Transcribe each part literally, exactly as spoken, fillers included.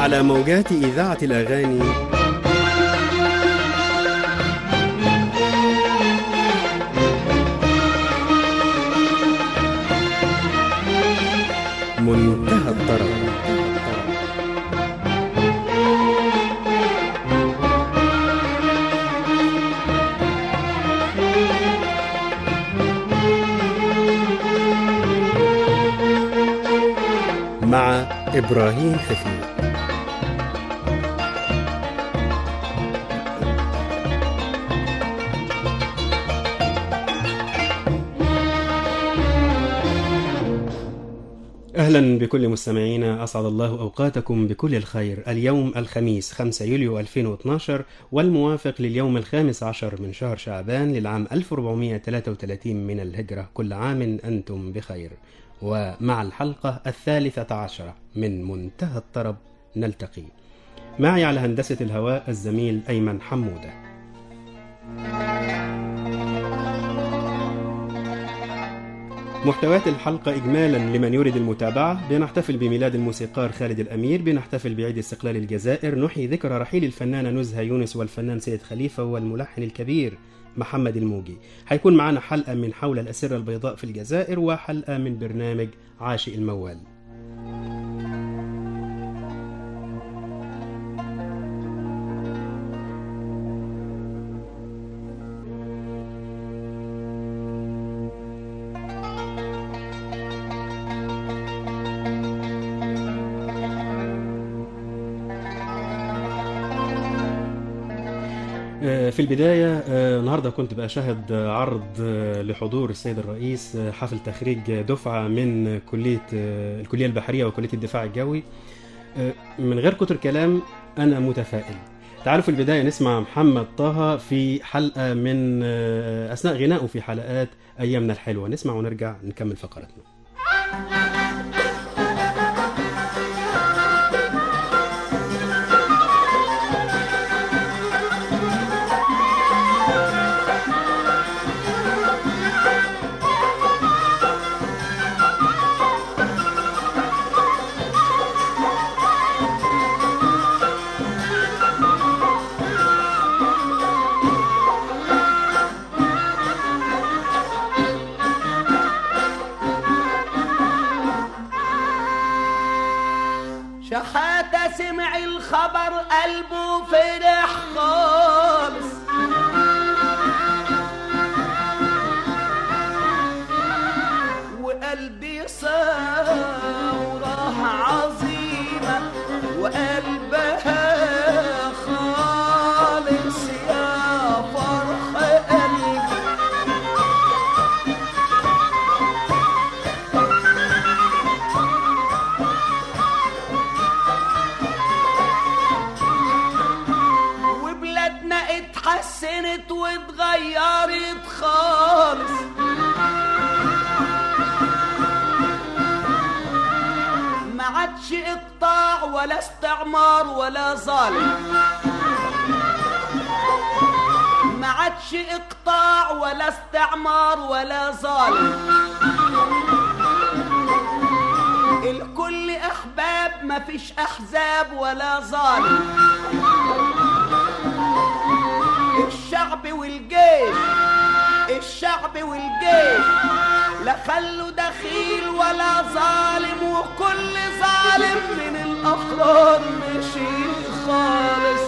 على موجات إذاعة الأغاني منتهى الطرب. مع إبراهيم حفيظ. أهلا بكل مستمعينا، أسعد الله أوقاتكم بكل الخير. اليوم الخميس خمسة يوليو ألفين واثناشر والموافق لليوم الخامس عشر من شهر شعبان للعام ألف وأربعمائة وثلاثة وثلاثين من الهجرة. كل عام أنتم بخير. ومع الحلقة الثالثة عشرة من منتهى الطرب نلتقي. معي على هندسة الهواء الزميل أيمن حمودة. محتويات الحلقة إجمالا لمن يريد المتابعة: بنحتفل بميلاد الموسيقار خالد الأمير، بنحتفل بعيد استقلال الجزائر، نحيي ذكرى رحيل الفنانة نزهة يونس والفنان سيد خليفة والملحن الكبير محمد الموجي. هيكون معنا حلقة من حول الأسرة البيضاء في الجزائر، وحلقة من برنامج عاشق الموال. في البداية النهاردة كنت بأشاهد عرض لحضور السيد الرئيس حفل تخريج دفعة من كلية الكلية البحرية وكلية الدفاع الجوي. من غير كتر كلام أنا متفائل. تعالوا في البداية نسمع محمد طه في حلقة من أثناء غنائه في حلقات أيامنا الحلوة. نسمع ونرجع نكمل فقرتنا. شحاتة سمع الخبر قلبه فرح خالص، وقلبي ثورة عظيمة وقلبها خالص يا فرح قلبي. اتحسنت واتغيرت خالص، ما عادش اقطاع ولا استعمار ولا ظالم، ما عادش اقطاع ولا استعمار ولا ظالم، الكل احباب ما فيش احزاب ولا ظالم. الشعب والجيش الشعب والجيش لا خلوا دخيل ولا ظالم، وكل ظالم من الأحرار مشي خالص.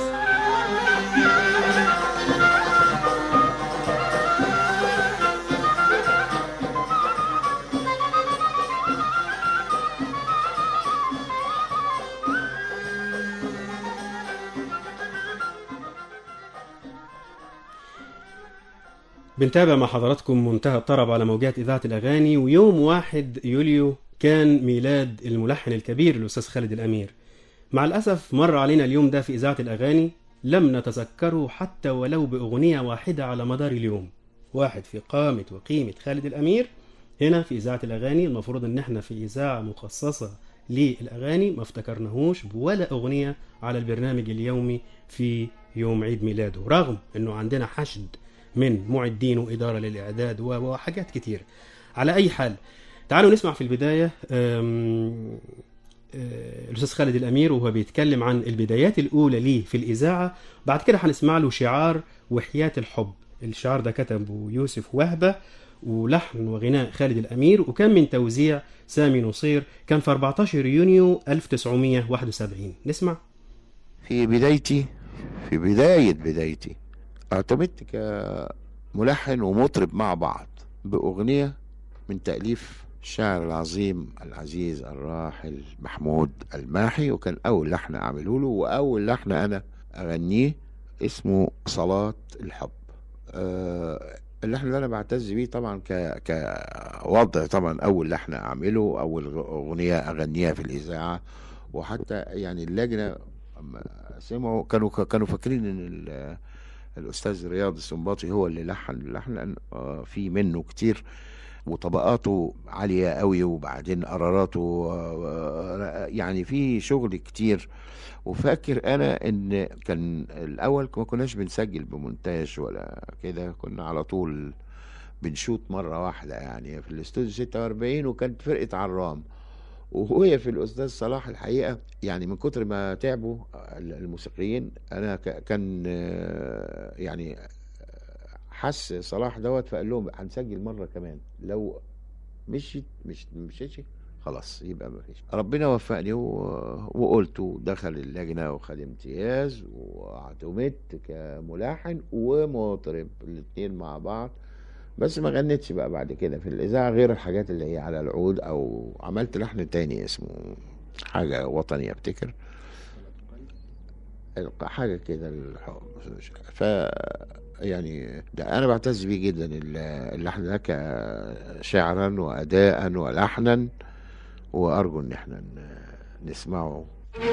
بنتابع مع حضراتكم منتهى الطرب على موجات إذاعة الأغاني. ويوم واحد يوليو كان ميلاد الملحن الكبير الأستاذ خالد الأمير. مع الأسف مر علينا اليوم ده في إذاعة الأغاني لم نتذكره حتى ولو بأغنية واحدة على مدار اليوم. واحد في قامة وقيمة خالد الأمير هنا في إذاعة الأغاني، المفروض أن احنا في إذاعة مخصصة للأغاني، ما افتكرناهوش بولا أغنية على البرنامج اليومي في يوم عيد ميلاده، رغم أنه عندنا حشد من معدين وإدارة للإعداد وحاجات كتير. على أي حال تعالوا نسمع في البداية الأستاذ خالد الأمير وهو بيتكلم عن البدايات الأولى ليه في الإذاعة. بعد كده هنسمع له شعار وحياة الحب. الشعار ده كتبه يوسف وهبة ولحن وغناء خالد الأمير، وكان من توزيع سامي نصير. كان في أربعة عشر يونيو ألف وتسعمائة وواحد وسبعين. نسمع. في بدايتي في بداية بدايتي اعتمدت كملحن ومطرب مع بعض بأغنية من تأليف الشاعر العظيم العزيز الراحل محمود الماحي، وكان أول لحن أعمله له وأول لحن أنا أغنيه اسمه صلاة الحب. أه اللحن اللي أنا بعتز بيه طبعا ك كوضع طبعا أول لحن أعمله، أول أغنية أغنيها في الإذاعة. وحتى يعني اللجنة سمعوا كانوا كانوا فاكرين ان الاستاذ رياض السنباطي هو اللي لحن اللحن، لان في منه كتير وطبقاته عاليه قوي، وبعدين قراراته يعني في شغل كتير. وفاكر انا ان كان الاول ما كناش بنسجل بمونتاج ولا كده، كنا على طول بنشوط مره واحده يعني في الاستوديو ستة وأربعين، وكانت فرقه عرام وهو في الأستاذ صلاح. الحقيقة يعني من كتر ما تعبوا الموسيقيين أنا كان يعني حس صلاح دوت، فقال لهم هنسجل مرة كمان، لو مشيت مش مشيتش خلاص يبقى ما فيش. ربنا وفقني وقلت، ودخل اللجنة وخد امتياز، واعتمدت كملحن ومطرب الاثنين مع بعض. بس ما غنيتش بقى بعد كده في الإذاعة غير الحاجات اللي هي على العود، أو عملت لحن تاني اسمه حاجة وطني أفتكر حاجة كده. ف يعني ده أنا بعتز بيه جدا اللحن ده كشعرا وأداء ولحنا، وأرجو إن احنا نسمعه.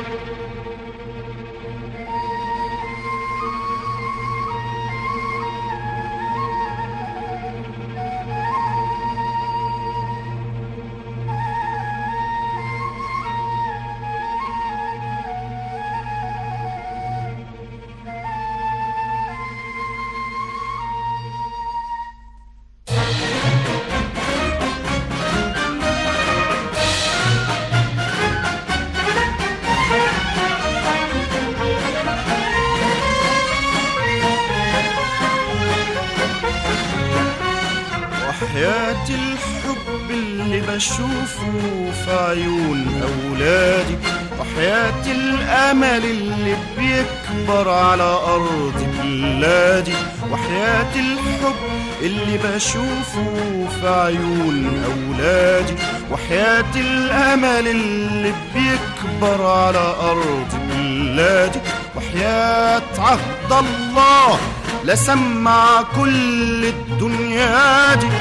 وحياة الحب اللي بشوفه في عيون أولادي، وحياة الأمل اللي بيكبر على أرض بلادي، وحياة الحب اللي بشوفه في عيون أولادي، وحياة الأمل اللي بيكبر على أرض بلادي، وحياة عهد الله لسمع كل الدنيا دي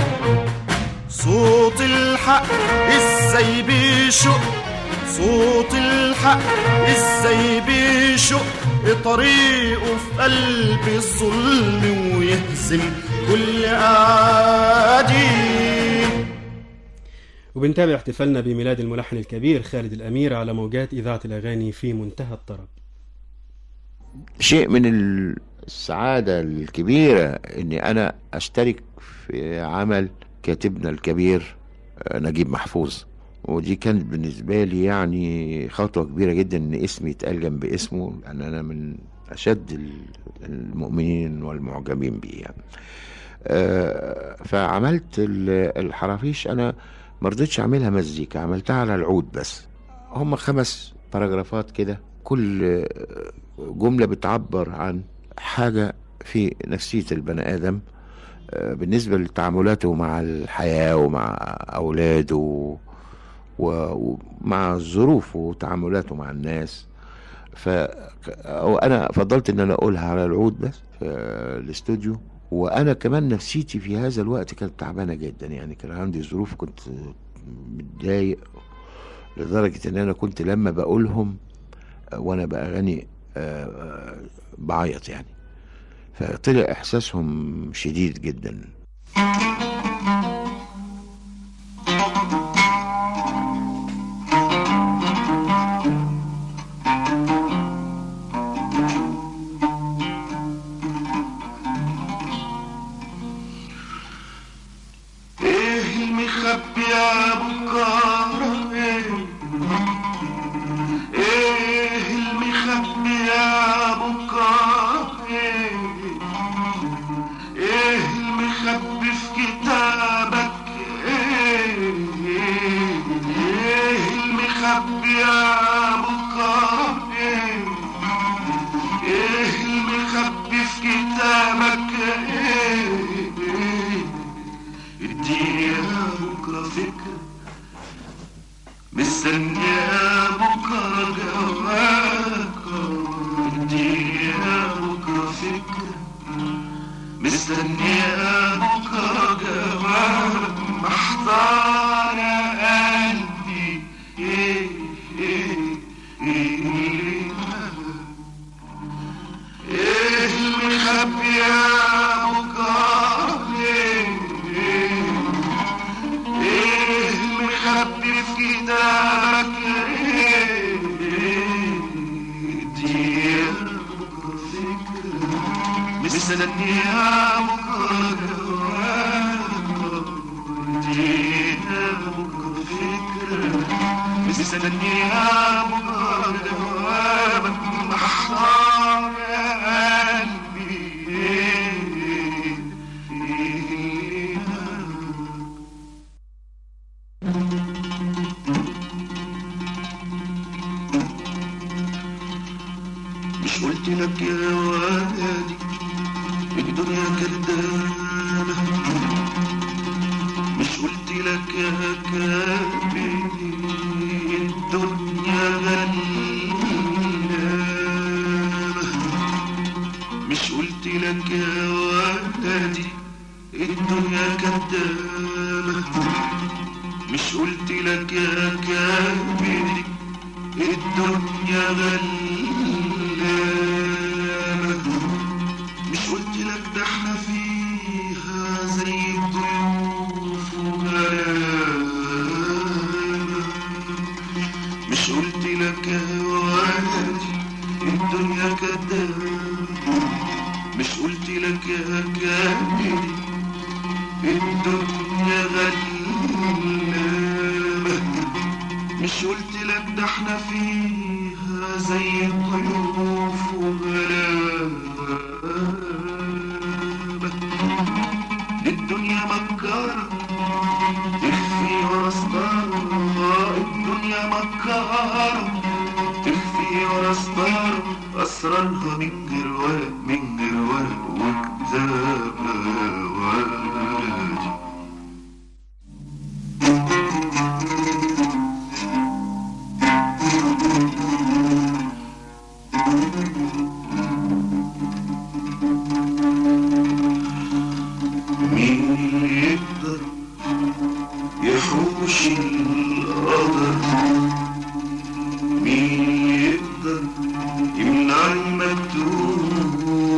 صوت الحق ازاي بيشق، صوت الحق ازاي بيشق طريقه في قلب الظلم ويهزم كل أعادي. وبنتابع احتفالنا بميلاد الملحن الكبير خالد الأمير على موجات إذاعة الأغاني في منتهى الطرب. شيء من السعادة الكبيرة اني انا اشترك في عمل كاتبنا الكبير نجيب محفوظ، ودي كانت بالنسبة لي يعني خطوة كبيرة جدا ان اسمي يتقال جنب اسمه، لان انا من اشد المؤمنين والمعجبين بيه يعني. فعملت الحرافيش، انا مرضتش اعملها مزيكا، عملتها على العود بس. هم خمس باراجرافات كده، كل جملة بتعبر عن حاجة في نفسية البني آدم بالنسبة لتعاملاته مع الحياة ومع أولاده ومع ظروفه وتعاملاته مع الناس. فأنا فضلت إن أنا أقولها على العود بس في الاستوديو. وأنا كمان نفسيتي في هذا الوقت كانت تعبانة جدا، يعني كان عندي ظروف، كنت متضايق لدرجة إن أنا كنت لما بقولهم وأنا بأغني بعيط يعني. فطلع إحساسهم شديد جدا. ايه المخبي يا بكارة، ايه مستنية بكرة جواك اديها بكرة فكرة مستنية بكرة جواك محتار يا قلبي ايه ايه ايه ايه اللي مخبي يا بكرة ايه ايه اللي مخبي في كتابك ايه دي بكرة فكرة مستنيها بكرة جواك ديها بكرة فكرة مستنيها بكرة جواك محتار يا قلبي ايه ايه مش قلت لك يا ولدي الدنيا كدابة مش قلت لك يا كابتن الدنيا غلابة مش قلت لك يا ولدي الدنيا كدابة مش قلت لك يا كابتن الدنيا غلابة مش قلت لك ده احنا فيها زي الضيوف وغلابة مش قلت لك يا ولدي الدنيا كدابة مش قلت لك يا كابتن الدنيا غلابة مش قلت لك ده احنا فيها زي الضيوف وغلابة الدنيا مكارة تخفي ورا ستارة الدنيا مكارة تخفي ورا ستارة أسرارها من جروال من جروال وكتابة ولدي يحوش القدر مين يقدر يمنع المكتوب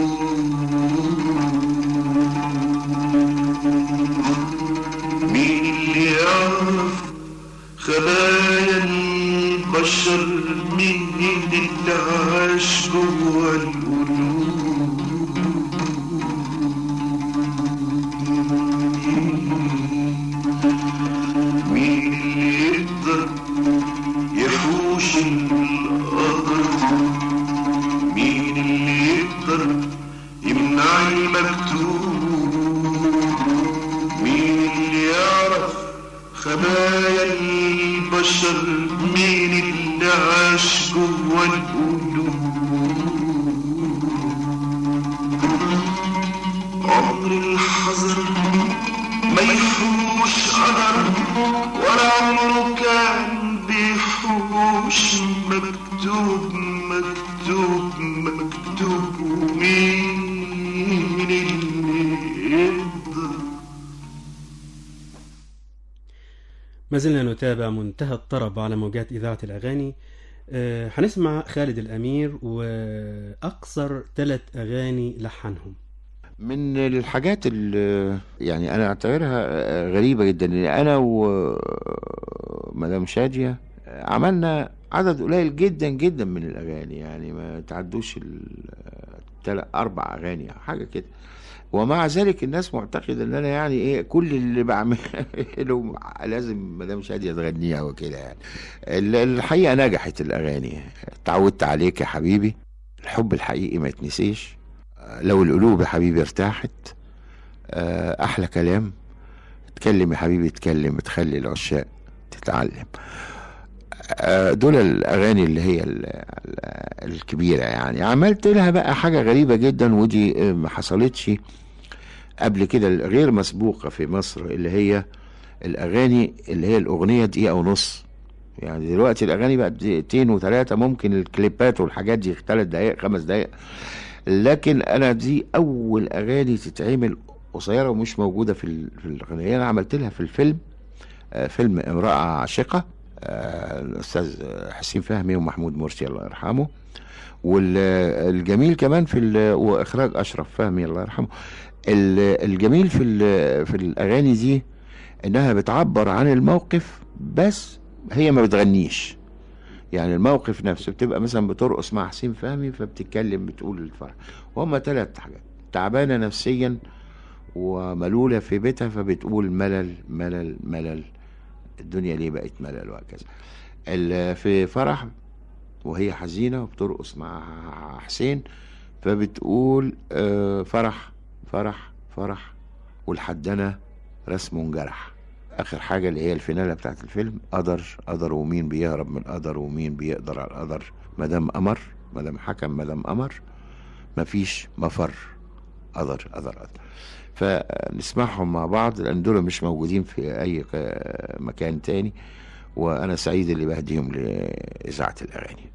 مين اللي يعرف خبايا البشر مين اللي عاش جوا القلوب مين اللي يقدر يحوش القدر مين اللي يقدر يمنع المكتوب مين اللي يعرف خبايا البشر مين اللي عاش جوا القلوب عمر الحذر ما يحوش قدر ولا عمره كان بيحوش مكتوب مكتوب مكتوب مين اللي يقدر. ما زلنا نتابع منتهى الطرب على موجات إذاعة الأغاني. أه هنسمع خالد الأمير وأقصر ثلاث أغاني لحنهم. من الحاجات اللي يعني انا اعتبرها غريبه جدا ان انا ومدام شاديه عملنا عدد قليل جدا جدا من الاغاني، يعني ما تعدوش الثلاث اربع اغاني حاجه كده، ومع ذلك الناس معتقده ان انا يعني ايه كل اللي بعمله لازم مدام شاديه تغنيها وكده. يعني الحقيقه نجحت الاغاني. اتعودت عليك يا حبيبي، الحب الحقيقي ما يتنسيش، لو القلوب يا حبيبي ارتاحت، احلى كلام، اتكلم يا حبيبي اتكلم، تخلي العشاق تتعلم. دول الاغاني اللي هي الكبيره. يعني عملت لها بقى حاجه غريبه جدا ودي ما حصلتش قبل كده، غير مسبوقه في مصر، اللي هي الاغاني اللي هي الاغنيه دقيقه ونص يعني دلوقتي الاغاني بقت دقيقتين وثلاثه، ممكن الكليبات والحاجات دي ثلاث دقائق خمس دقائق، لكن انا دي اول اغاني تتعمل قصيره ومش موجوده في ال- في الاغنيه. انا عملت لها في الفيلم، آه، فيلم امراه عاشقه، آه، الاستاذ حسين فهمي ومحمود مرسي الله يرحمه. والجميل كمان في ال- واخراج اشرف فهمي الله يرحمه. ال- الجميل في ال- في الاغاني دي انها بتعبر عن الموقف، بس هي ما بتغنيش. يعني الموقف نفسه بتبقى مثلا بترقص مع حسين فهمي فبتتكلم بتقول الفرح، وهم ثلاث حاجات: تعبانه نفسيا، وملوله في بيتها فبتقول ملل ملل ملل، الدنيا ليه بقت ملل، وهكذا. ال- في فرح وهي حزينه وبترقص مع حسين فبتقول آه، فرح فرح فرح، والحدنا رسم جرح. اخر حاجه اللي هي الفينالة بتاعت الفيلم: قدر قدر ومين بيهرب من القدر ومين بيقدر على القدر، مدام امر مدام حكم مدام امر، مفيش مفر، قدر قدر قدر. فنسمعهم مع بعض لان دول مش موجودين في اي ك- مكان تاني، وانا سعيد اللي بهديهم لاذاعه الاغاني.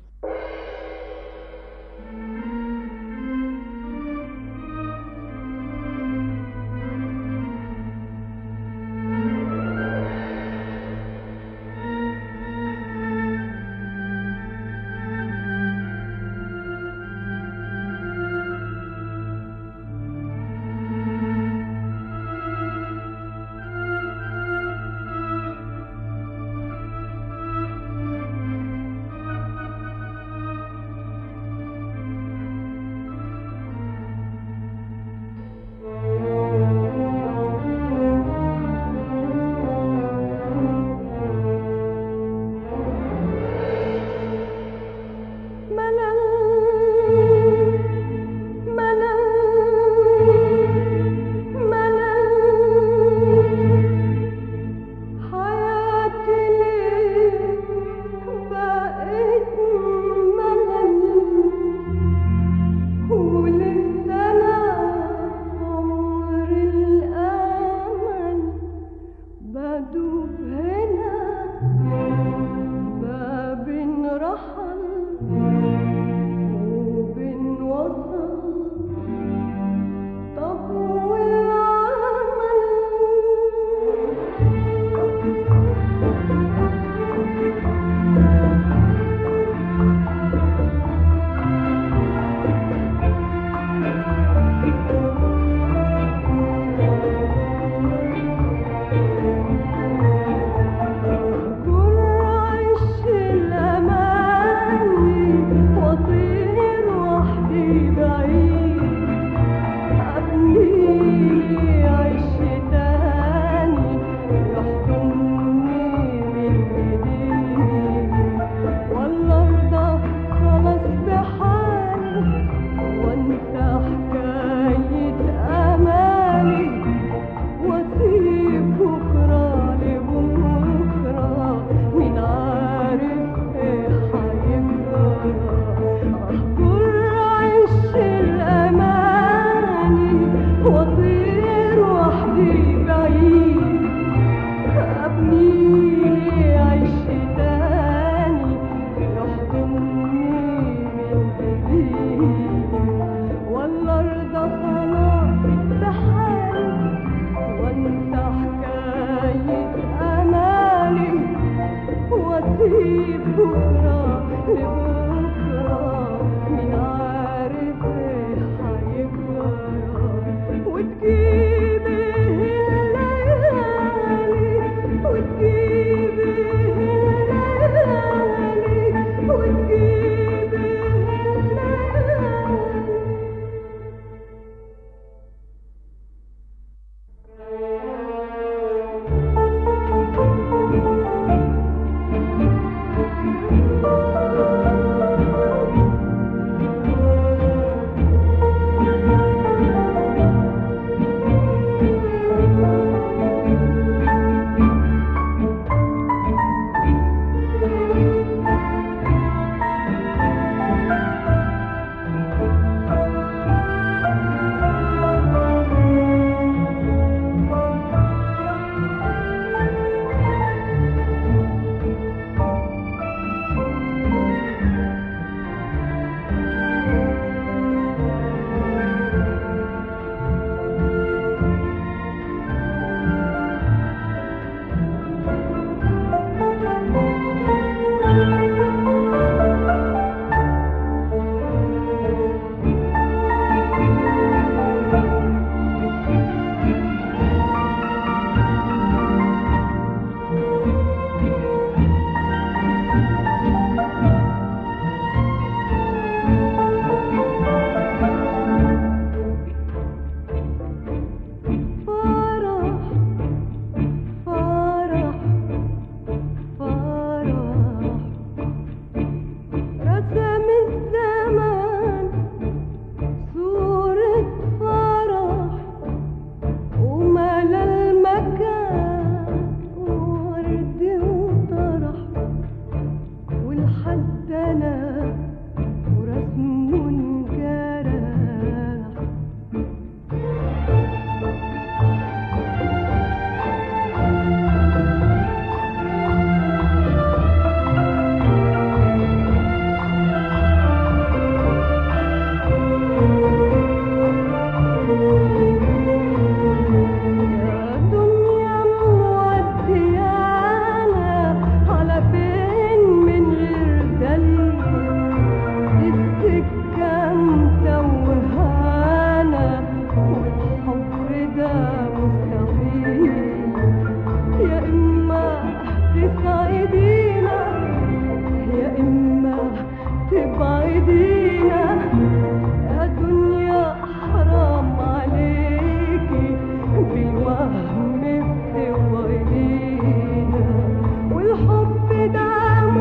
تسعدينا يا إما تبعدينا يا دنيا حرام عليكي بالوهم بتوعدينا والحب ده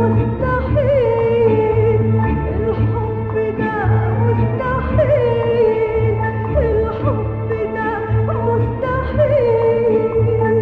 مستحيل الحب ده مستحيل الحب ده مستحيل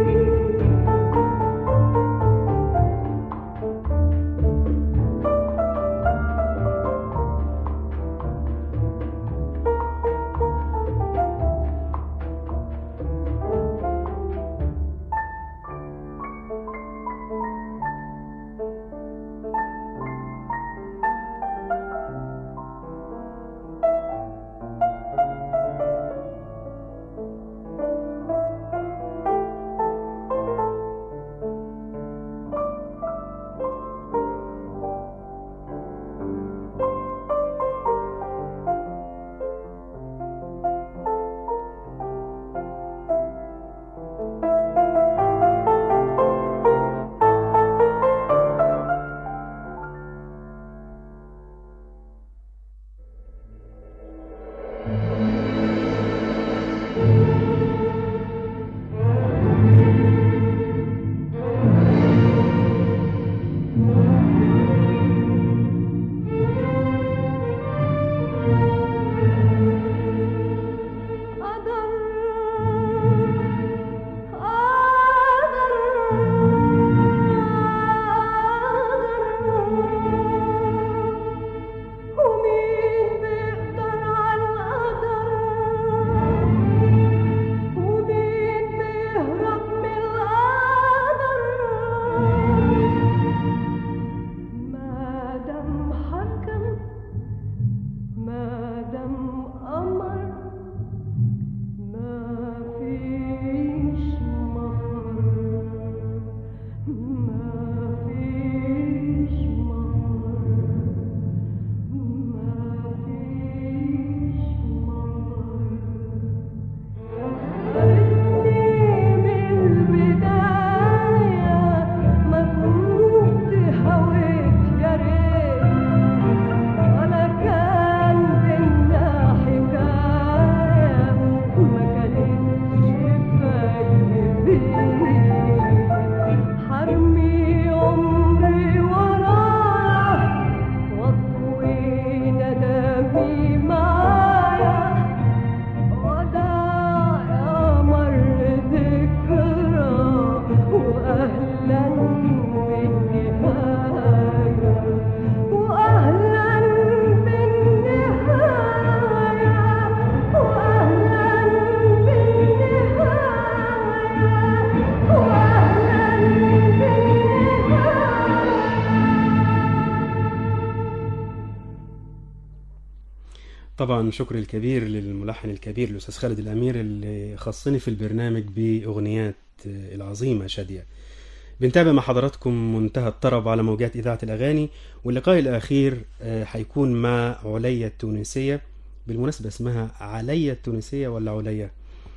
طبعا شكر الكبير للملحن الكبير الأستاذ خالد الأمير اللي خصني في البرنامج بأغنيات العظيمة شادية. بنتابع مع حضراتكم منتهى الطرب على موجات إذاعة الأغاني، واللقاء الأخير هيكون مع عليا التونسية. بالمناسبة اسمها عليا التونسية ولا عليا؟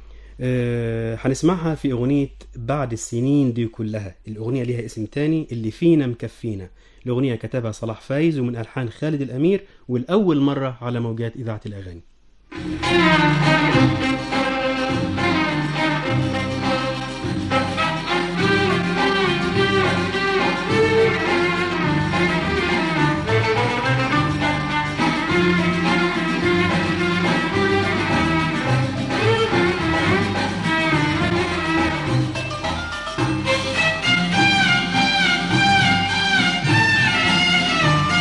هنسمعها في أغنية بعد السنين دي كلها. الأغنية ليها اسم تاني، اللي فينا مكفينا. الأغنية كتبها صلاح فايز ومن ألحان خالد الأمير، والأول مرة على موجات إذاعة الأغاني.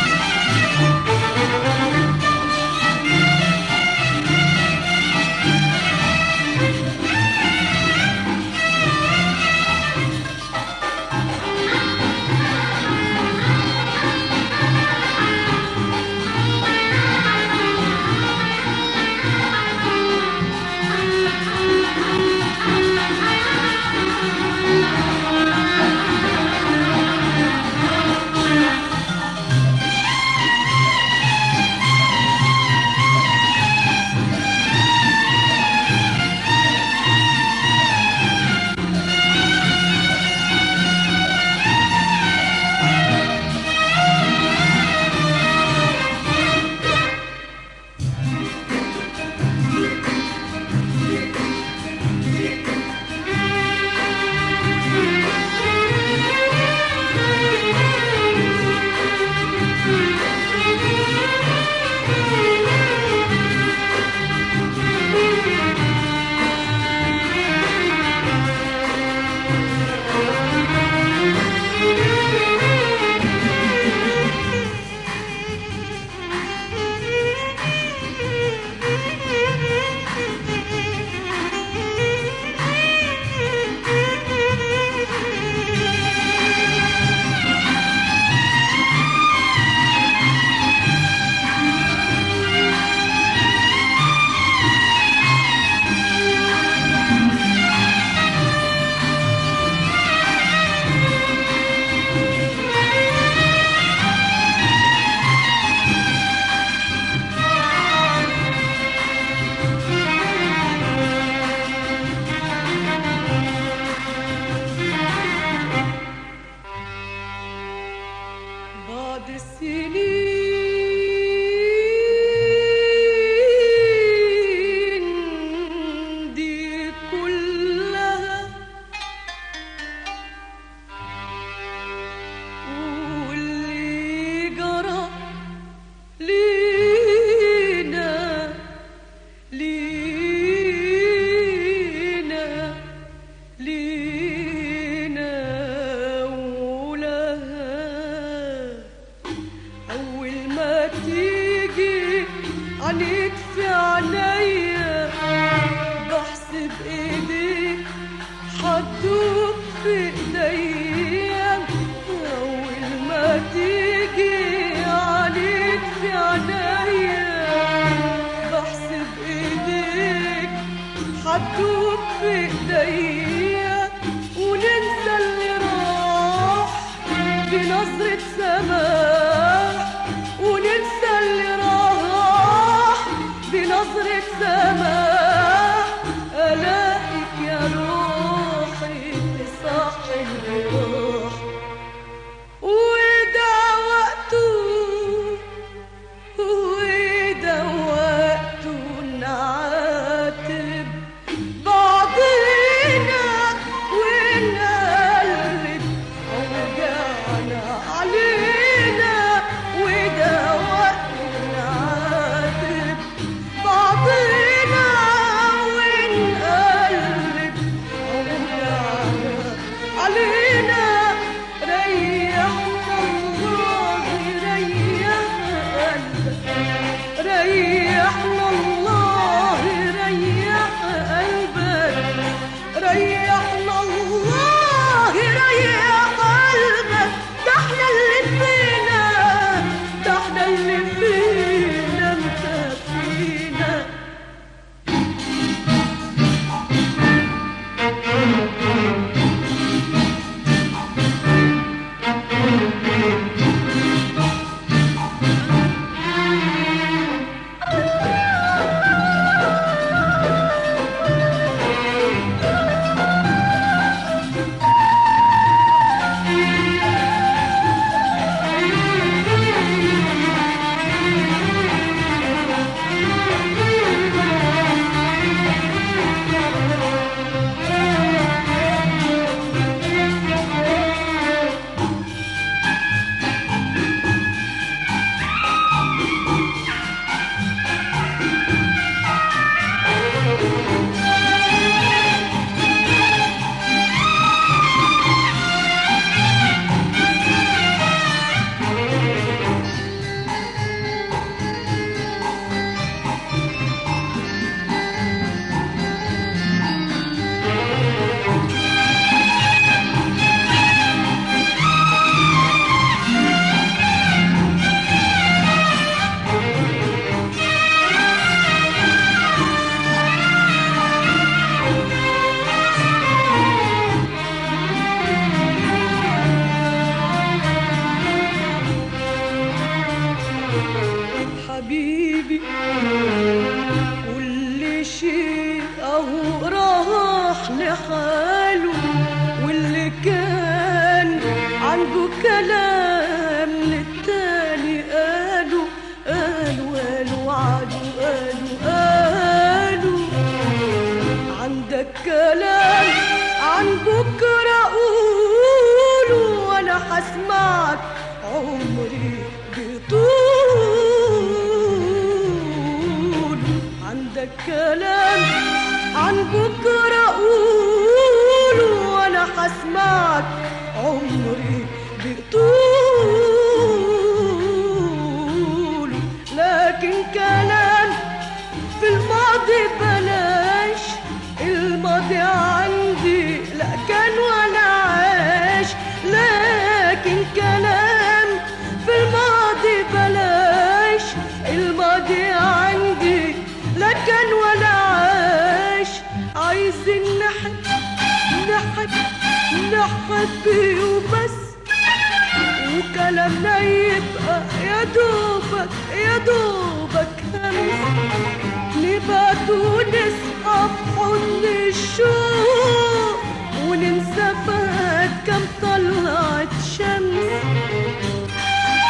Thank you. بعد السنين دي كلها واللي جرى لينا لينا لينا ولها أول ما تيجي عليك في عينيا بحسب إيديك حطوك في إيديا أول ما تيجي عليك في عينيا بحسب إيديك حطوك في إيديا وننسى اللي راح بنظرة سماح وننسى اللي راح بنظرة سماح ألاقيك يا روحي في صاحب الروح وده وقته وده وقته نعاتب بعضنا ونقلب أوجعنا علينا وده وقته نعاتب بعضنا ونقلب أوجعنا علينا ريحنا الله ريح قلبك ريحنا الله ريح قلبك ريحنا الله ريح قلبك ده احنا اللي فينا ده احنا اللي فينا مكفينا حبيبي كل شيء اهو راح لحاله واللي كان عنده كلام للتاني قالوا قالوا قالوا وعدوا قالوا قالوا عندك كلام عن بكره قولوا وانا هسمعك عمري بطول عندك كلام عن بكرة قولوا وانا هسمعك عمري بطول لكن كلام في الماضي بلاش الماضي عندي لا كان ولا عاش لكن كلام في الماضي بلاش الماضي عندي لا كان ولا عاش عايزين نحب نحب نحب وبس وكلامنا يبقى يا دوبك يا دوبك همس نبات ونصحى في حضن الشوق وننسى فات كم طلعت شمس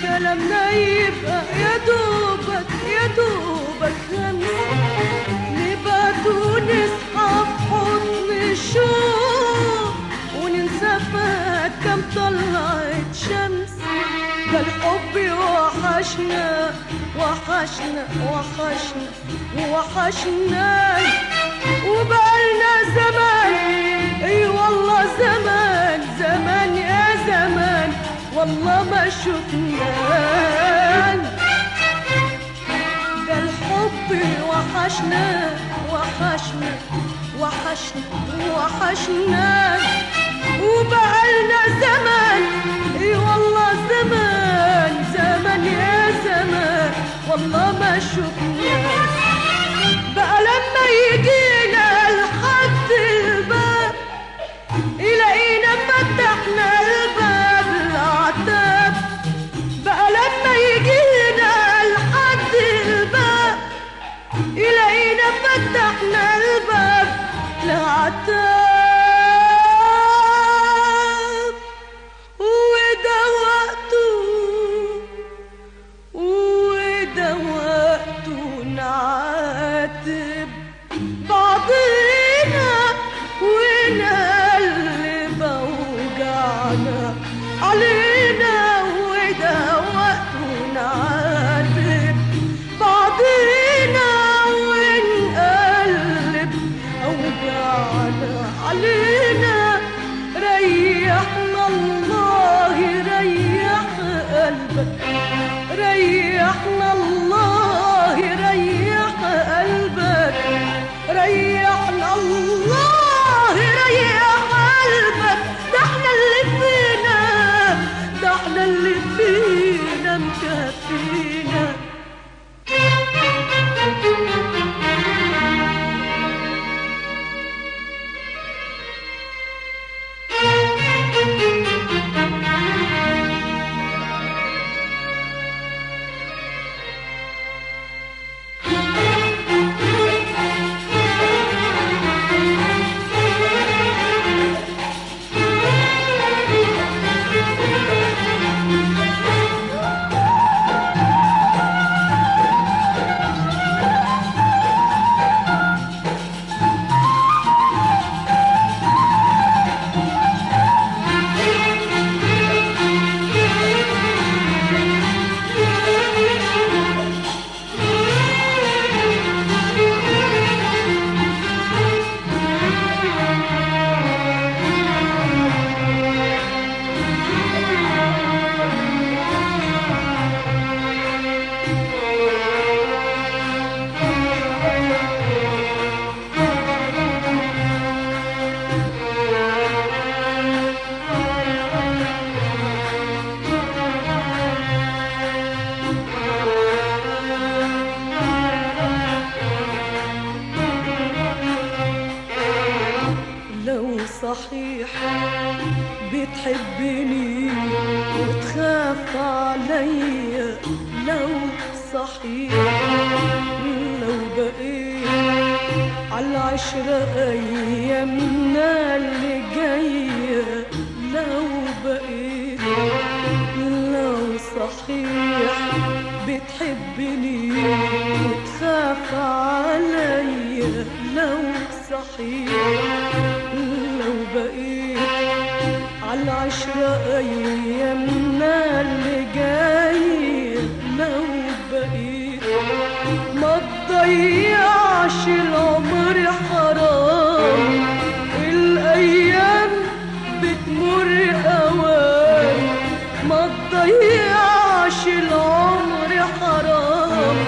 كلامنا يبقى يا دوبك يا دوبك همس نبات ونصحى في حضن الشوق وننسى فات كم طلعت شمس ده الحب وحشنا وحشنا وحشنا وحشنا وبقالنا زمان اي والله زمان زمان يا زمان والله ما شفنا ده الحب وحشنا وحشنا وحشنا وحشنا وبقالنا زمان اي والله زمان زمان يا زمان والله ما شفنا بقى لما يجينا لحد الباب يلاقينا فتحنا الباب العتاب بقى لما يجينا لحد الباب يلاقينا فتحنا الباب العتاب وده وقته وده وقته نعاتب بعضنا ونقلب اوجعنا علينا وده وقته نعاتب بعضنا ونقلب اوجعنا علينا ريحنا الله ريح قلبك ريحنا الله ريح قلبك ريحنا الله ريح قلبك ده احنا اللي فينا ده احنا اللي فينا مكفينا صحيح بتحبني وتخاف عليا لو صحيح لو بقيت عالعشرة أيامنا اللي جاية لو بقيت لو صحيح بتحبني وتخاف عليا لو صحيح لو بقيت عالعشرة أيامنا اللي جاية لو بقيت ما تضيعش العمر حرام الأيام بتمر أوام ما تضيعش العمر حرام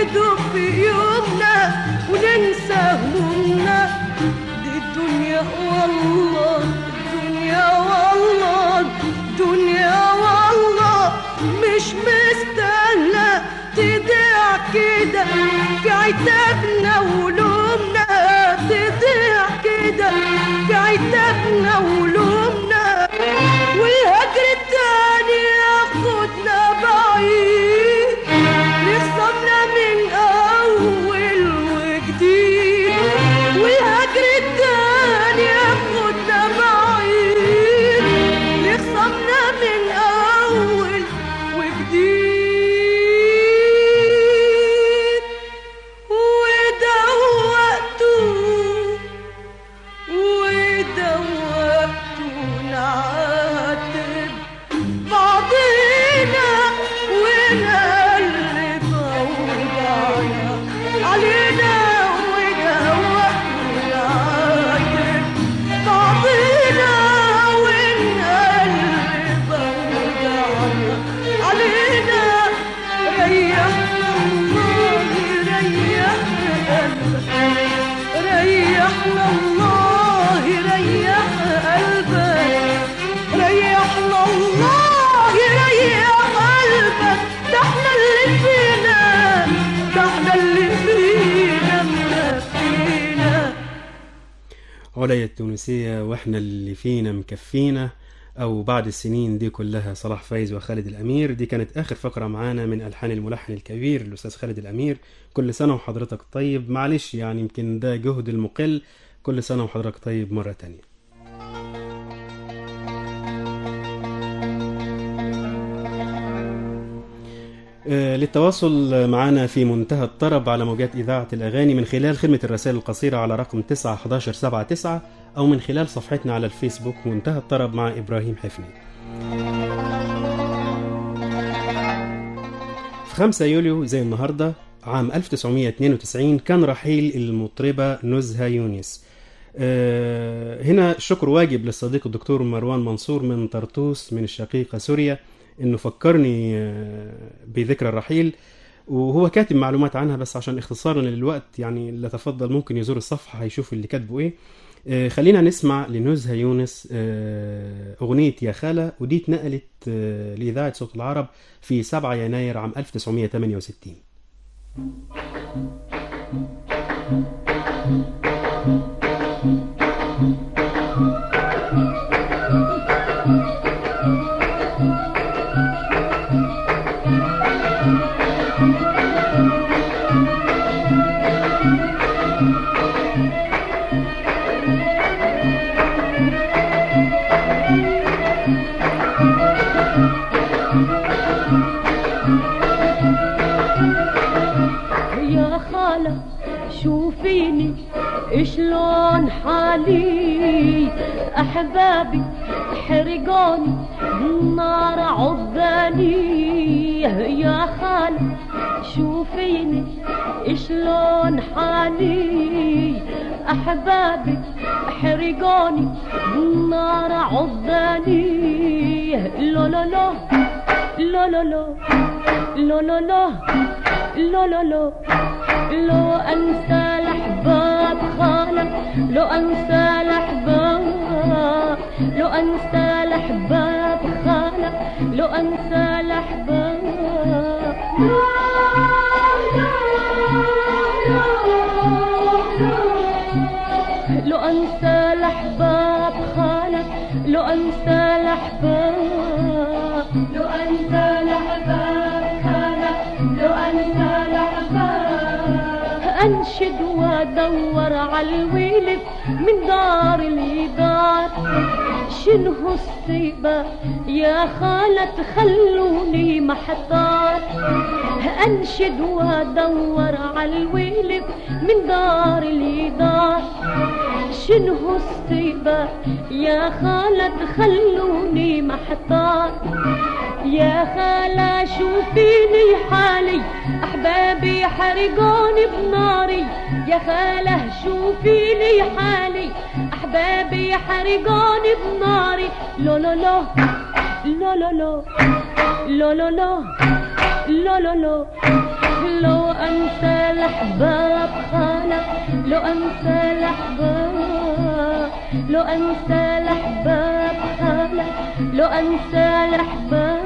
ندوب في يومنا وننسى همومنا. دي الدنيا والله الدنيا والله الدنيا والله مش مستاهلة تضيع كده في عتابنا ولومنا. تضيع كده في عتابنا ولومنا. والهجر التاني ياخدنا بعيد نخصمنا من أول وجديد. والهجر التاني ياخدنا بعيد نخصمنا من أول وجديد. وده وقته وده وقته نعاتب بعضينا ونقلب أوجعنا علينا. وده وقته نعاتب بعضينا ونقلب أوجعنا علينا. ريحنا الله ريح قلبك ريحنا الله ريح قلبك ريحنا الله ريح قلبك. ده احنا اللي فينا ده احنا اللي فينا مكفينا. عليا التونسية واحنا اللي فينا مكفينا، او بعد السنين دي كلها، صلاح فايز وخالد الامير. دي كانت اخر فقرة معانا من الحان الملحن الكبير الاستاذ خالد الامير. كل سنة وحضرتك طيب. معلش يعني يمكن ده جهد المقل. كل سنة وحضرتك طيب مرة تانية. آه، للتواصل معنا في منتهى الطرب على موجات إذاعة الأغاني من خلال خدمة الرسائل القصيرة على رقم تسعة حداشر سبعة تسعة، أو من خلال صفحتنا على الفيسبوك منتهى الطرب مع إبراهيم حفني. في خمسة يوليو زي النهاردة عام ألف وتسعمائة واثنين وتسعين كان رحيل المطربة نزهة يونس. آه، هنا الشكر واجب للصديق الدكتور مروان منصور من طرطوس من الشقيقة سوريا، انه فكرني بذكرى الرحيل، وهو كاتب معلومات عنها، بس عشان اختصارا للوقت يعني اللي تفضل ممكن يزور الصفحة هيشوف اللي كاتبه ايه. خلينا نسمع لنزهة يونس اغنية يا خالة، ودي اتنقلت لإذاعة صوت العرب في سبعة يناير عام ألف وتسعمائة وثمانية وستين. يا خالة شوفيني شلون حالي، أحبابي حرقوني النار عضاني. يا خالة شوفيني شلون حالي، أحبابي حرقوني النار عضاني. لو لو لو لو لو لو لو لو لو لو لو لو أنسى الأحباب خالة، لو أنسى الأحباب، لو أنسى الأحباب خالة، لو أنسى الأحباب. لو أنسى الأحباب خالة، لو أنسى الأحباب، لو أنسى الأحباب خالة، لو أنسى الأحباب. أنشد وأدور عالويلد من دار لدار، شنو الصيبة يا خالة تخلوني محتار. أنشد وأدور عالويلد من دار لدار، شنو الصيبة يا خالة تخلوني محتار. يا خالة شوفيني حالي، أحبابي حرقوني بناري. يا خالة شوفيني حالي، أحبابي حرقوني بناري. لو لو لو لو لو لو لو لو لو لو لو لو أنسى الأحباب خانة، لو أنسى الأحباب، لو أنسى الأحباب خانة، لو أنسى الأحباب.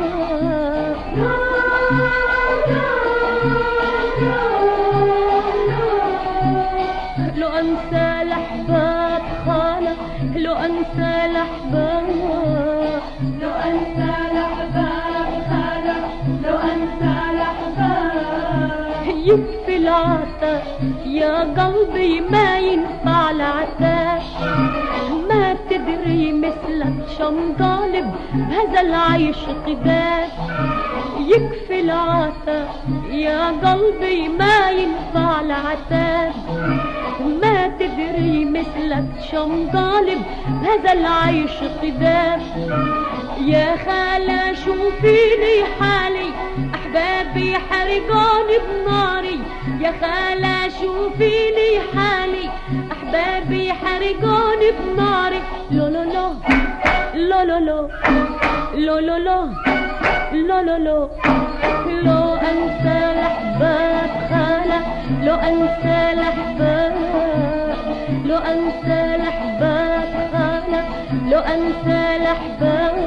لو أنسى الأحباب خانة، لو أنسى الأحباب، لو أنسى الأحباب خانة، لو أنسى الأحباب. يكفي العطا يا قلبي ما ينفع العتاب، ما تدري مثلك شم طالب بهذا العيش قداد. يكفي العطا يا قلبي ما ينفع العتاب، ما تدري مثلك شم طالب هذا العيش قدام. يا خالة شوفيني حالي أحبابي حرقوني بناري، يا خالة شوفيني حالي أحبابي حرقوني بناري. لو لو لو لو لو لو لو لو لو لو لو لو لو أنسى الأحباب خالة، لو أنسى الأحباب، لو أنسى الأحباب خالة، لو أنسى الأحباب.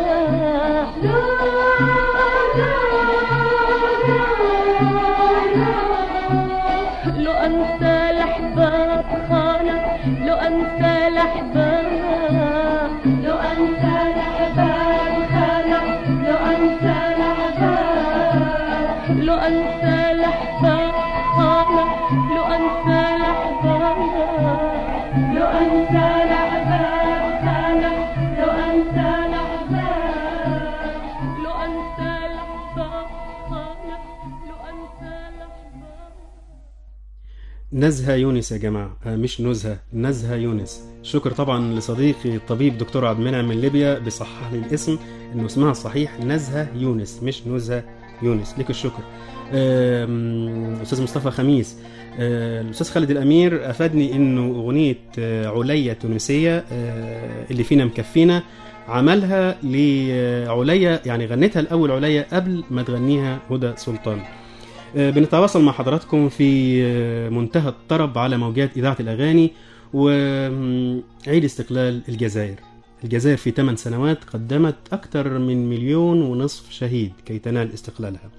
لو أنسى الأحباب خالة، لو أنسى الأحباب، لو أنسى الأحباب خالة، لو أنسى الأحباب، لو أنسى الأحباب خالة، لو أنسى الأحباب، لو أنسى الأحباب خالة، لو أنسى الأحباب، لو أنسى الأحباب خالة، لو أنسى الأحباب. نزهة يونس يا جماعة، مش نزهة، نزهة يونس. شكر طبعا لصديقي الطبيب دكتور عبد المنعم من ليبيا بيصحح لي الاسم انه اسمها الصحيح نزهة يونس مش نزهة يونس. لك الشكر. أستاذ مصطفى خميس، الأستاذ خالد الأمير أفادني إنه أغنية عليا التونسية اللي فينا مكفينا عملها لعليا، يعني غنتها الأول عليا قبل ما تغنيها هدى سلطان. بنتواصل مع حضراتكم في منتهى الطرب على موجات إذاعة الأغاني. وعيد استقلال الجزائر، الجزائر في ثمان سنوات قدمت أكثر من مليون ونصف شهيد كي تنال استقلالها.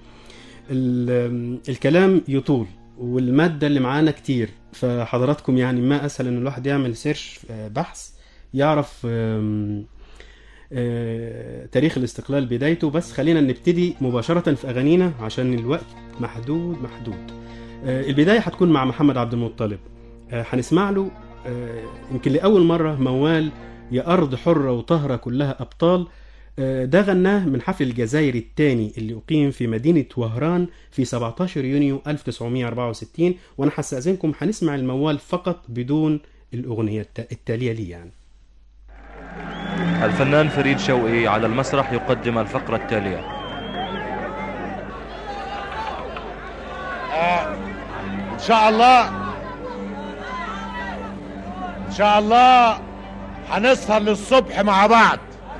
الكلام يطول والمادة اللي معانا كتير، فحضراتكم يعني ما أسهل أن الواحد يعمل سيرش بحث يعرف تاريخ الاستقلال بدايته. بس خلينا نبتدي مباشرة في أغانينا عشان الوقت محدود محدود. البداية هتكون مع محمد عبد المطلب، هنسمع له يمكن لأول مرة موال يا أرض حرة وطهرة كلها أبطال. ده غناه من حفل الجزائر الثاني اللي أقيم في مدينة وهران في سبعة عشر يونيو ألف وتسعمائة وأربعة وستين. وأنا هستأذنكم هنسمع الموال فقط بدون الأغنية التالية لي. يعني الفنان فريد شوقي على المسرح يقدم الفقرة التالية. آه إن شاء الله إن شاء الله هنسهر للصبح مع بعض.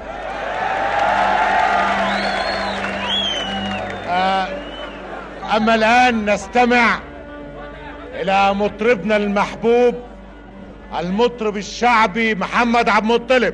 آه أما الآن نستمع إلى مطربنا المحبوب المطرب الشعبي محمد عبد المطلب.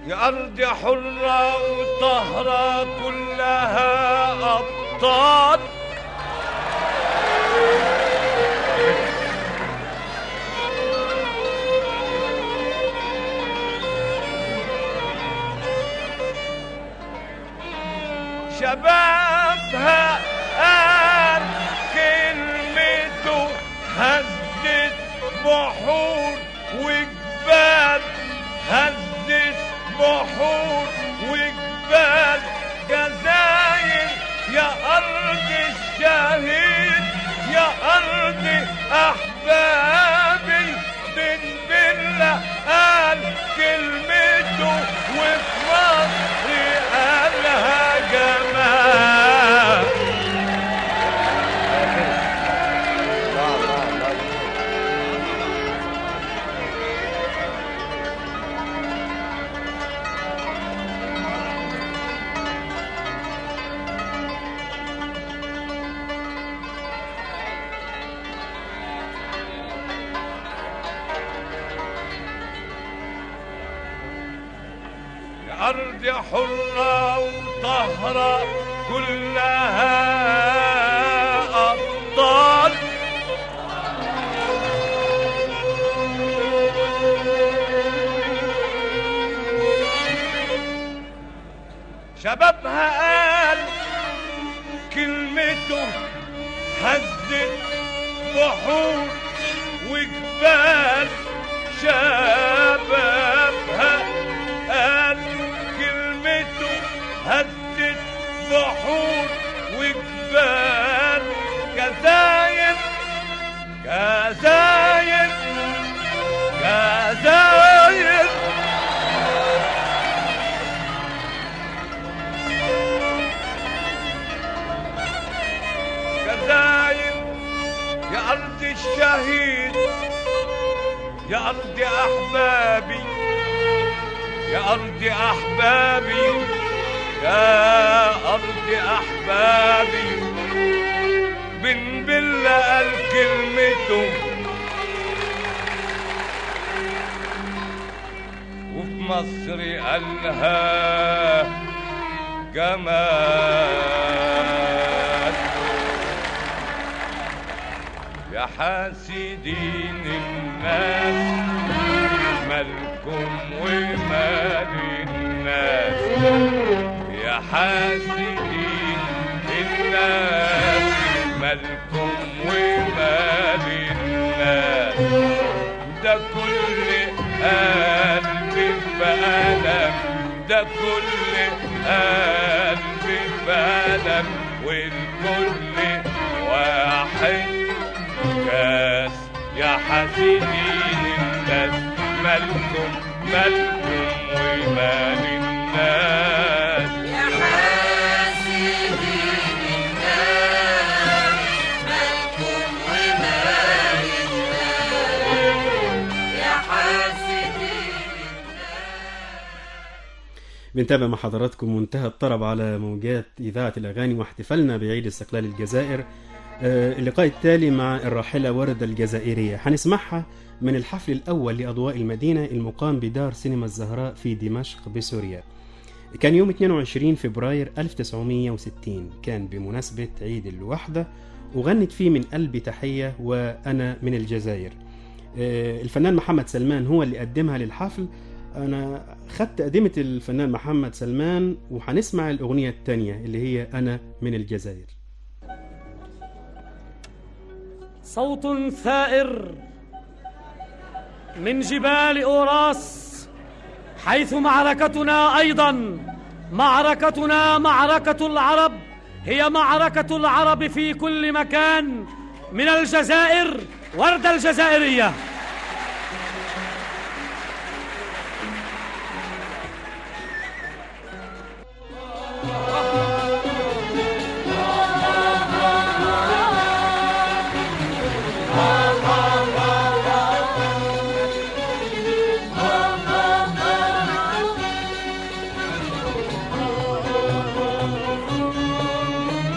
يا أرض حرة وطهرة كلها أبطال. شبابها قال كلمته هزت بحور وجبال، هزت بحور وجبال جزاير. يا أرض الشهيد يا أرض أحبابي، بن بلة قال كلمته وفي مصر قالها جمال. أرض حرة وطهرة كلها أبطال. شبابها قال كلمته هزت بحور وجبال. شبابها قال كلمته هزت بحور وجبال جزاير جزاير جزاير. جزاير يا أرض الشهيد يا أرض أحبابي، يا أرض أحبابي، يا أرض أحبابي. بن بلة قال كلمته وفي مصر قالها جمال. يا حاسدين الناس مالكم ومال الناس، يا حاسدين الناس مالكم ومال الناس. ده كل قلب بألم، ده كل قلب بألم، والكل واحد كاس. يا حاسدين الناس مالكم مالكم ومال الناس، يا حاسدين الناس مالكم ومال الناس، يا حاسدين الناس. بنتابع مع حضراتكم منتهى الطرب على موجات إذاعة الأغاني واحتفالنا بعيد استقلال الجزائر. اللقاء التالي مع الراحلة وردة الجزائرية هنسمعها من الحفل الأول لأضواء المدينة المقام بدار سينما الزهراء في دمشق بسوريا. كان يوم اثنين وعشرين فبراير ألف وتسعمائة وستين، كان بمناسبة عيد الوحدة، وغنت فيه من قلبي تحية وأنا من الجزائر. الفنان محمد سلمان هو اللي قدمها للحفل. أنا خدت تقديمة الفنان محمد سلمان، وهنسمع الأغنية الثانية اللي هي أنا من الجزائر. صوت ثائر من جبال أوراس، حيث معركتنا أيضا معركتنا معركة العرب، هي معركة العرب في كل مكان. من الجزائر وردة الجزائرية.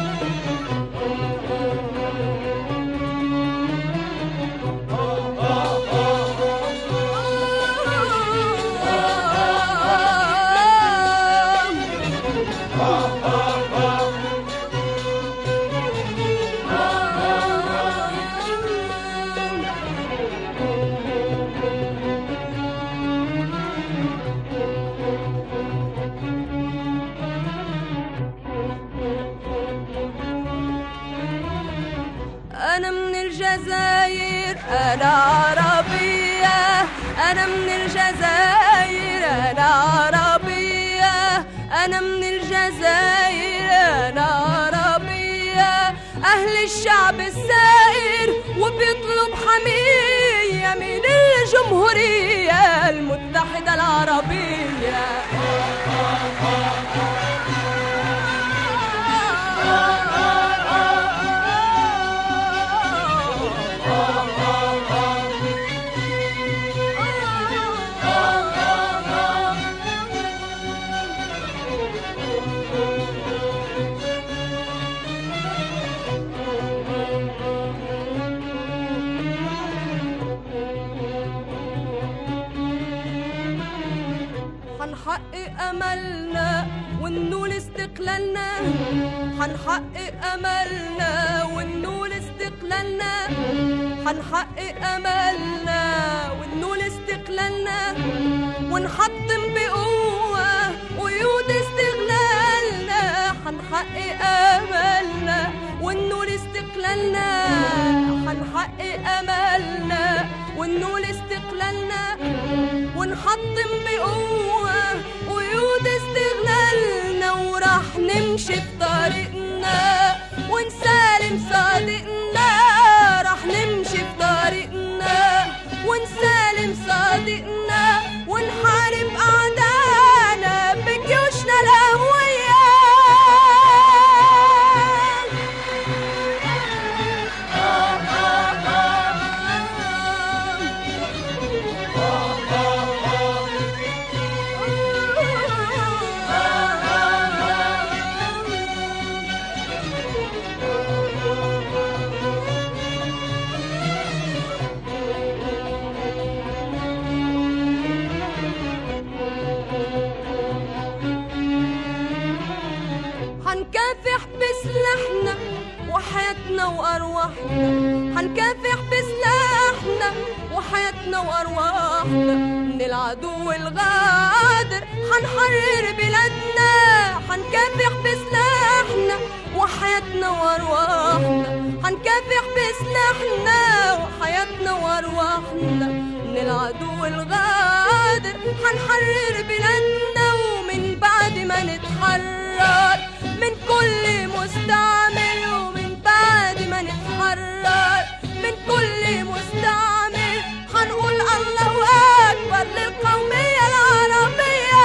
Oh أنا من الجزائر أنا عربية، أنا من الجزائر أنا عربية، أنا من الجزائر أنا عربية. أهل الشعب السائر وبيطلب حمية من الجمهورية المتحدة العربية. حنحقق أملنا وننول استقلالنا، حنحقق أملنا وننول استقلالنا، حنحقق أملنا وننول استقلالنا، ونحطم بقوة قيود استغلالنا. حنحقق أملنا وننول استقلالنا، حنحقق أملنا وننول استقلالنا، ونحطم بقوة قيود استغلالنا. وراح نمشي بطريقنا ونسالم صادقنا، راح نمشي بطريقنا ونسالم صادقنا، ونحارب أعداءنا بجيوشنا القوية. حنكافح بسلاحنا وحياتنا وأرواحنا، حنكافح بسلاحنا وحياتنا وأرواحنا من العدو الغادر، حنحرر بلادنا. حنكافح بسلاحنا وحياتنا وأرواحنا، حنكافح بسلاحنا وحياتنا وأرواحنا من العدو الغادر، حنحرر بلادنا. ومن بعد ما نتحرر من كل مستعمر، ومن بعد ما نتحرر من كل مستعمر، حنقول الله أكبر للقومية العربية.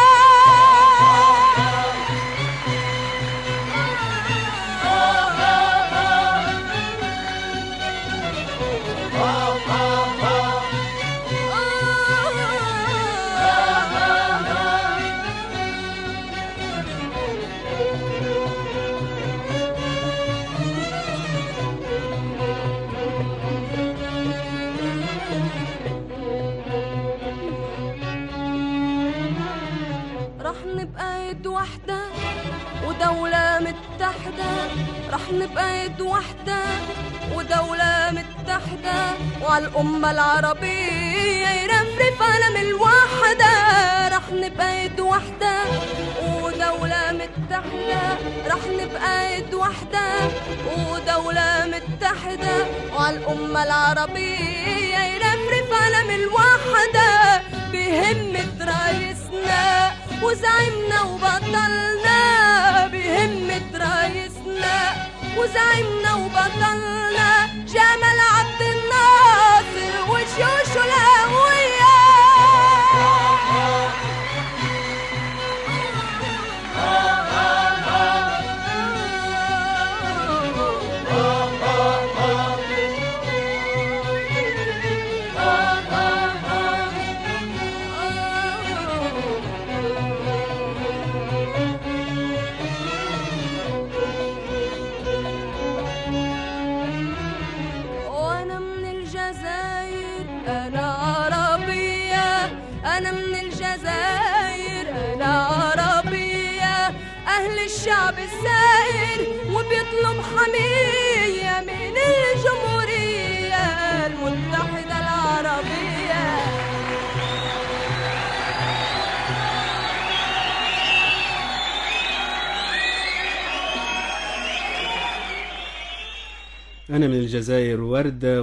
رح نبقى يد واحدة ودولة متحدة، رح نبقى يد واحدة ودولة متحدة، وعلى الأمة العربية يرفرف علم الوحدة. رح نبقى يد واحدة ودولة متحدة، رح نبقى يد واحدة ودولة متحدة، وعلى الأمة العربية يرفرف علم الوحدة. بهمة رئيسنا وزعمنا وبطلنا، بهمة رئيسنا وزعمنا وبطلنا، جمال عبد الناصر وجيوشه القوية. الشعب السائر وبيطلب حمية من الجمهورية المتحدة العربية. أنا من الجزائر وردة،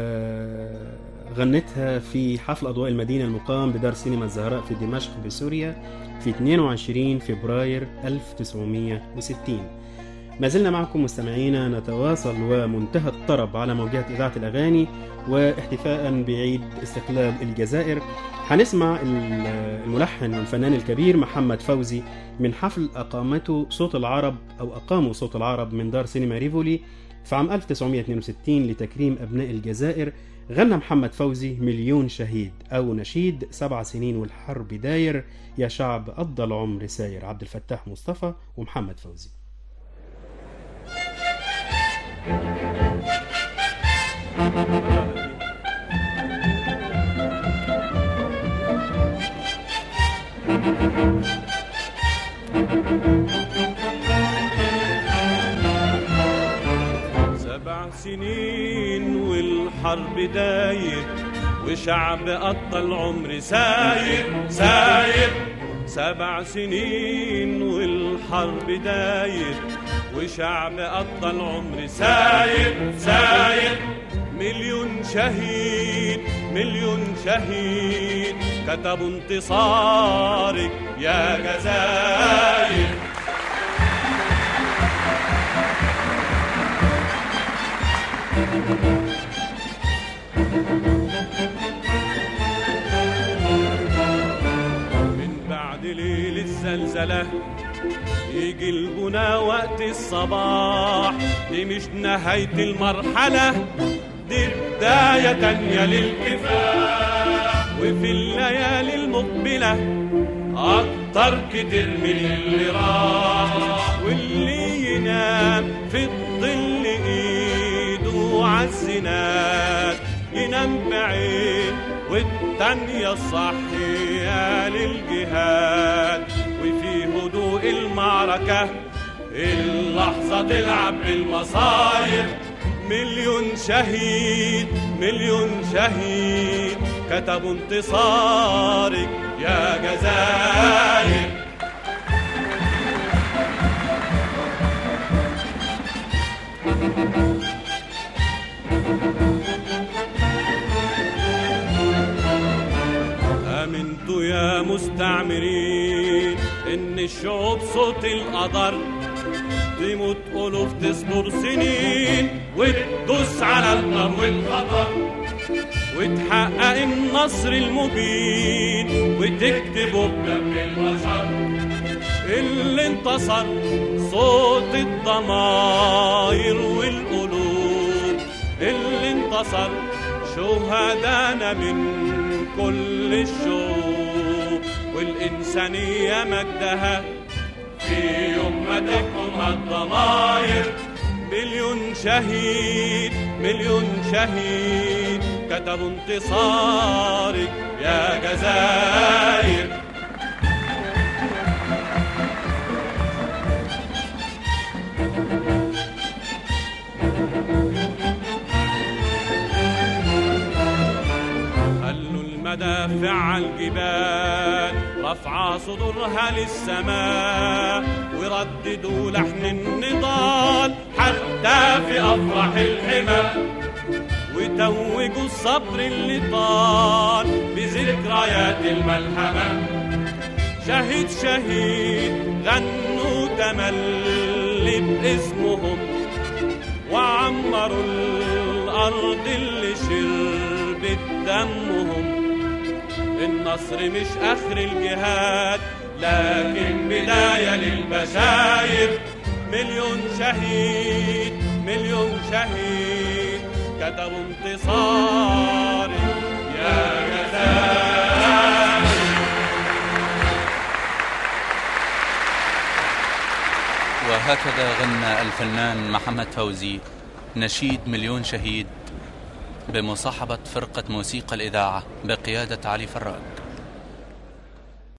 وغنتها في حفل أضواء المدينة المقام بدار سينما الزهراء في دمشق بسوريا في اثنين وعشرين فبراير ألف وتسعمائة وستين. ما زلنا معكم مستمعينا نتواصل ومنتهى الطرب على موجات إذاعة الأغاني، واحتفاء بعيد استقلال الجزائر هنسمع الملحن والفنان الكبير محمد فوزي من حفل أقامته صوت العرب أو أقاموا صوت العرب من دار سينما ريفولي في عام ألف وتسعمائة واثنين وستين لتكريم أبناء الجزائر. غنى محمد فوزي مليون شهيد أو نشيد سبع سنين والحرب داير يا شعب قضى العمر ساير، عبد الفتاح مصطفى ومحمد فوزي. سبع سنين والحرب داير وشعب قضى العمر ساير ساير. سبع سنين والحرب داير وشعب قضى العمر ساير ساير. مليون شهيد مليون شهيد كتبوا انتصارك يا جزائر. من بعد ليل الزلزلة يجي البنا وقت الصباح، دي مش نهاية المرحلة، دي بداية تانية للكفاح. وفي الليالي المقبلة أكتر كتير من اللي راح، واللي ينام في الظل إيده عالزناد ينام بعيد والتانية الصحية للجهاد. وفي هدوء المعركة اللحظة تلعب بالمصايب. مليون شهيد مليون شهيد كتبوا انتصارك يا جزائر. آمنتوا يا مستعمرين إن الشعوب صوت القدر، تموت ألوف تصبر سنين وتدوس على النار والخطر، وتحقق النصر المبين وتكتبه بدم البشر. اللي انتصر صوت الضماير والقلوب، اللي انتصر شهدانا من كل الشعوب. والإنسانية مجدها في يوم ما تكون الضماير. مليون شهيد مليون شهيد كتبوا انتصارك يا جزائر. خلوا المدافع على الجبال رفع صدورها للسماء، ورددوا لحن النضال حتى في أفراح الحمى، وتوجوا الصبر اللي طال بذكريات الملحمة. شهيد شهيد غنوا تملي باسمهم، وعمروا الأرض اللي شربت دمهم. النصر مش آخر الجهاد لكن بداية للبشاير. مليون شهيد مليون شهيد كتبوا انتصاري يا جزائر. وهكذا غنى الفنان محمد فوزي نشيد مليون شهيد بمصاحبة فرقة موسيقى الإذاعة بقيادة علي فراج.